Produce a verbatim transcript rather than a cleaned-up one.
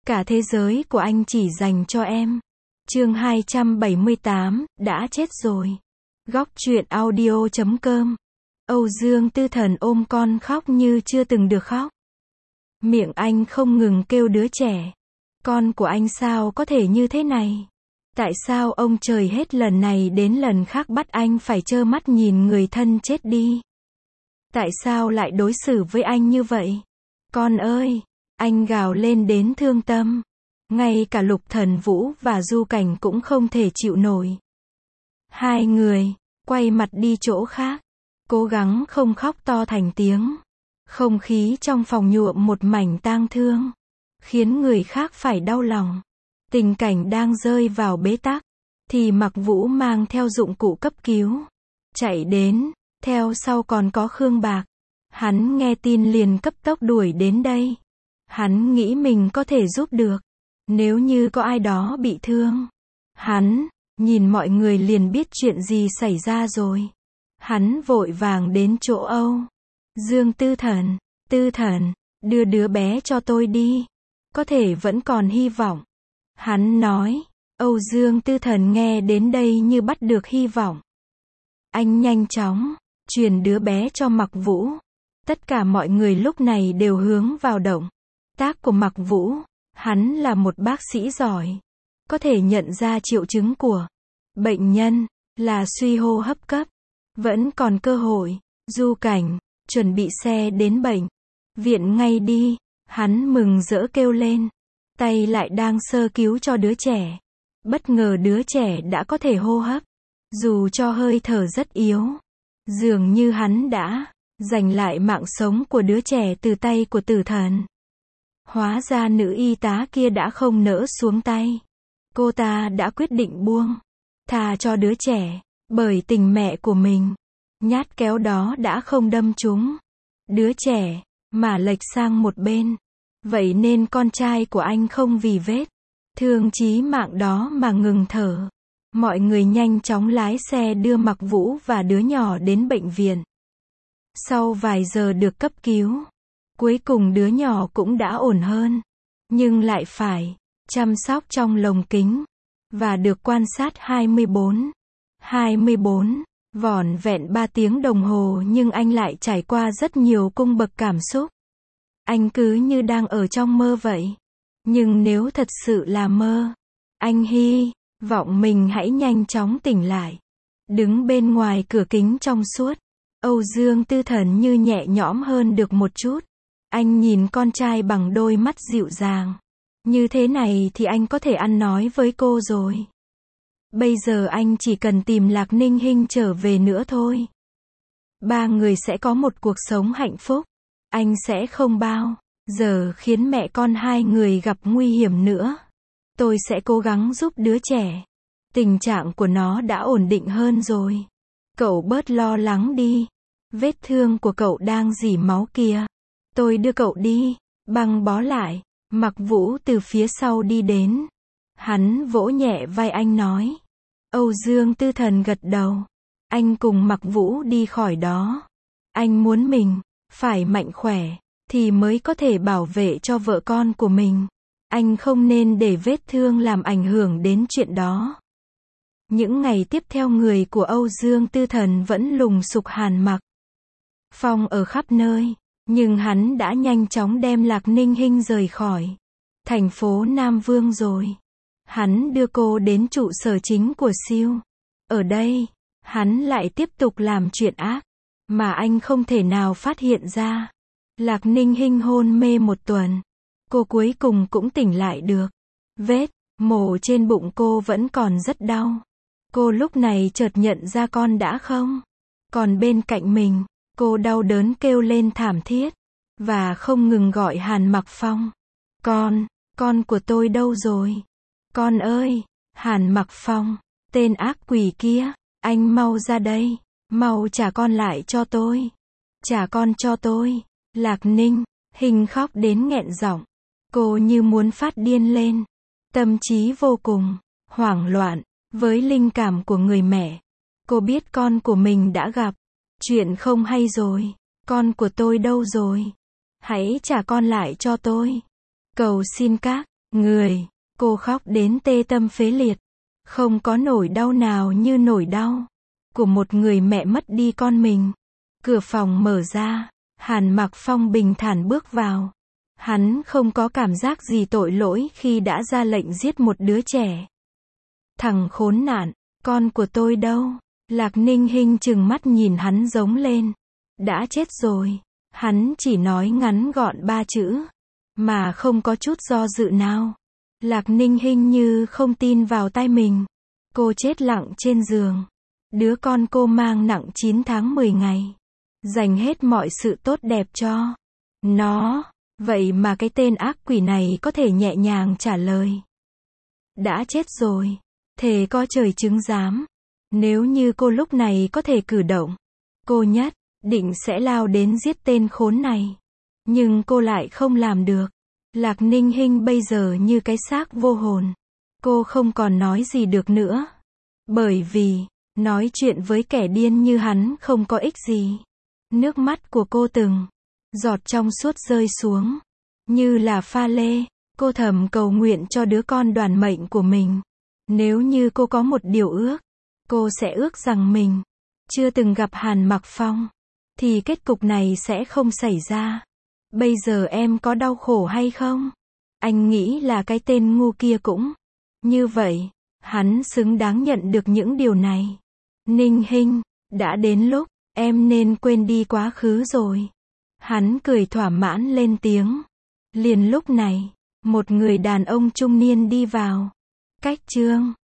Cả thế giới của anh chỉ dành cho em. Chương hai trăm bảy mươi tám, đã chết rồi. Góc truyện audio chấm com. Âu Dương Tư Thần ôm con khóc như chưa từng được khóc. Miệng anh không ngừng kêu đứa trẻ. Con của anh sao có thể như thế này? Tại sao ông trời hết lần này đến lần khác bắt anh phải trơ mắt nhìn người thân chết đi? Tại sao lại đối xử với anh như vậy? Con ơi! Anh gào lên đến thương tâm. Ngay cả Lục Thần Vũ và Du Cảnh cũng không thể chịu nổi. Hai người quay mặt đi chỗ khác, cố gắng không khóc to thành tiếng. Không khí trong phòng nhuộm một mảnh tang thương, khiến người khác phải đau lòng. Tình cảnh đang rơi vào bế tắc, thì Mặc Vũ mang theo dụng cụ cấp cứu, chạy đến, theo sau còn có Khương Bạc. Hắn nghe tin liền cấp tốc đuổi đến đây. Hắn nghĩ mình có thể giúp được, nếu như có ai đó bị thương. Hắn nhìn mọi người liền biết chuyện gì xảy ra rồi. Hắn vội vàng đến chỗ Âu Dương Tư Thần. Tư Thần, đưa đứa bé cho tôi đi. Có thể vẫn còn hy vọng. Hắn nói. Âu Dương Tư Thần nghe đến đây như bắt được hy vọng. Anh nhanh chóng truyền đứa bé cho Mặc Vũ. Tất cả mọi người lúc này đều hướng vào động tác của Mặc Vũ. Hắn là một bác sĩ giỏi, có thể nhận ra triệu chứng của bệnh nhân là suy hô hấp cấp. Vẫn còn cơ hội. Du Cảnh, chuẩn bị xe đến bệnh viện ngay đi. Hắn mừng rỡ kêu lên. Tay lại đang sơ cứu cho đứa trẻ. Bất ngờ đứa trẻ đã có thể hô hấp, dù cho hơi thở rất yếu. Dường như hắn đã giành lại mạng sống của đứa trẻ từ tay của tử thần. Hóa ra nữ y tá kia đã không nỡ xuống tay. Cô ta đã quyết định buông thà cho đứa trẻ, bởi tình mẹ của mình. Nhát kéo đó đã không đâm trúng đứa trẻ, mà lệch sang một bên. Vậy nên con trai của anh không vì vết thương chí mạng đó mà ngừng thở. Mọi người nhanh chóng lái xe đưa Mặc Vũ và đứa nhỏ đến bệnh viện. Sau vài giờ được cấp cứu, cuối cùng đứa nhỏ cũng đã ổn hơn, nhưng lại phải chăm sóc trong lồng kính và được quan sát hai mươi bốn hai mươi bốn vỏn vẹn ba tiếng đồng hồ, nhưng anh lại trải qua rất nhiều cung bậc cảm xúc. Anh cứ như đang ở trong mơ vậy. Nhưng nếu thật sự là mơ, anh hy vọng mình hãy nhanh chóng tỉnh lại. Đứng bên ngoài cửa kính trong suốt, Âu Dương Tư Thần như nhẹ nhõm hơn được một chút. Anh nhìn con trai bằng đôi mắt dịu dàng. Như thế này thì anh có thể ăn nói với cô rồi. Bây giờ anh chỉ cần tìm Lạc Ninh Hinh trở về nữa thôi. Ba người sẽ có một cuộc sống hạnh phúc. Anh sẽ không bao giờ khiến mẹ con hai người gặp nguy hiểm nữa. Tôi sẽ cố gắng giúp đứa trẻ. Tình trạng của nó đã ổn định hơn rồi. Cậu bớt lo lắng đi. Vết thương của cậu đang rỉ máu kìa. Tôi đưa cậu đi, băng bó lại. Mặc Vũ từ phía sau đi đến. Hắn vỗ nhẹ vai anh nói. Âu Dương Tư Thần gật đầu. Anh cùng Mặc Vũ đi khỏi đó. Anh muốn mình phải mạnh khỏe, thì mới có thể bảo vệ cho vợ con của mình. Anh không nên để vết thương làm ảnh hưởng đến chuyện đó. Những ngày tiếp theo người của Âu Dương Tư Thần vẫn lùng sục Hàn Mặc Phong ở khắp nơi. Nhưng hắn đã nhanh chóng đem Lạc Ninh Hinh rời khỏi thành phố Nam Vương rồi. Hắn đưa cô đến trụ sở chính của siêu. Ở đây, hắn lại tiếp tục làm chuyện ác mà anh không thể nào phát hiện ra. Lạc Ninh Hinh hôn mê một tuần. Cô cuối cùng cũng tỉnh lại được. Vết mổ trên bụng cô vẫn còn rất đau. Cô lúc này chợt nhận ra con đã không còn bên cạnh mình. Cô đau đớn kêu lên thảm thiết, và không ngừng gọi Hàn Mặc Phong. Con, con của tôi đâu rồi? Con ơi! Hàn Mặc Phong, tên ác quỷ kia, anh mau ra đây, mau trả con lại cho tôi. Trả con cho tôi. Lạc Ninh Hinh khóc đến nghẹn giọng. Cô như muốn phát điên lên. Tâm trí vô cùng hoảng loạn với linh cảm của người mẹ. Cô biết con của mình đã gặp chuyện không hay rồi. Con của tôi đâu rồi? Hãy trả con lại cho tôi. Cầu xin các người. Cô khóc đến tê tâm phế liệt. Không có nỗi đau nào như nỗi đau của một người mẹ mất đi con mình. Cửa phòng mở ra, Hàn Mặc Phong bình thản bước vào. Hắn không có cảm giác gì tội lỗi khi đã ra lệnh giết một đứa trẻ. Thằng khốn nạn, con của tôi đâu? Lạc Ninh Hinh trừng mắt nhìn hắn giống lên. Đã chết rồi. Hắn chỉ nói ngắn gọn ba chữ, mà không có chút do dự nào. Lạc Ninh Hinh như không tin vào tai mình. Cô chết lặng trên giường. Đứa con cô mang nặng chín tháng mười ngày. Dành hết mọi sự tốt đẹp cho nó. Vậy mà cái tên ác quỷ này có thể nhẹ nhàng trả lời. Đã chết rồi. Thề có trời chứng giám. Nếu như cô lúc này có thể cử động, cô nhất định sẽ lao đến giết tên khốn này. Nhưng cô lại không làm được. Lạc Ninh Hinh bây giờ như cái xác vô hồn. Cô không còn nói gì được nữa. Bởi vì, nói chuyện với kẻ điên như hắn không có ích gì. Nước mắt của cô từng giọt trong suốt rơi xuống. Như là pha lê, cô thầm cầu nguyện cho đứa con đoản mệnh của mình. Nếu như cô có một điều ước, cô sẽ ước rằng mình chưa từng gặp Hàn Mặc Phong, thì kết cục này sẽ không xảy ra. Bây giờ em có đau khổ hay không? Anh nghĩ là cái tên ngu kia cũng như vậy. Hắn xứng đáng nhận được những điều này. Ninh Hinh, đã đến lúc em nên quên đi quá khứ rồi. Hắn cười thỏa mãn lên tiếng. Liền lúc này, một người đàn ông trung niên đi vào. Cách chương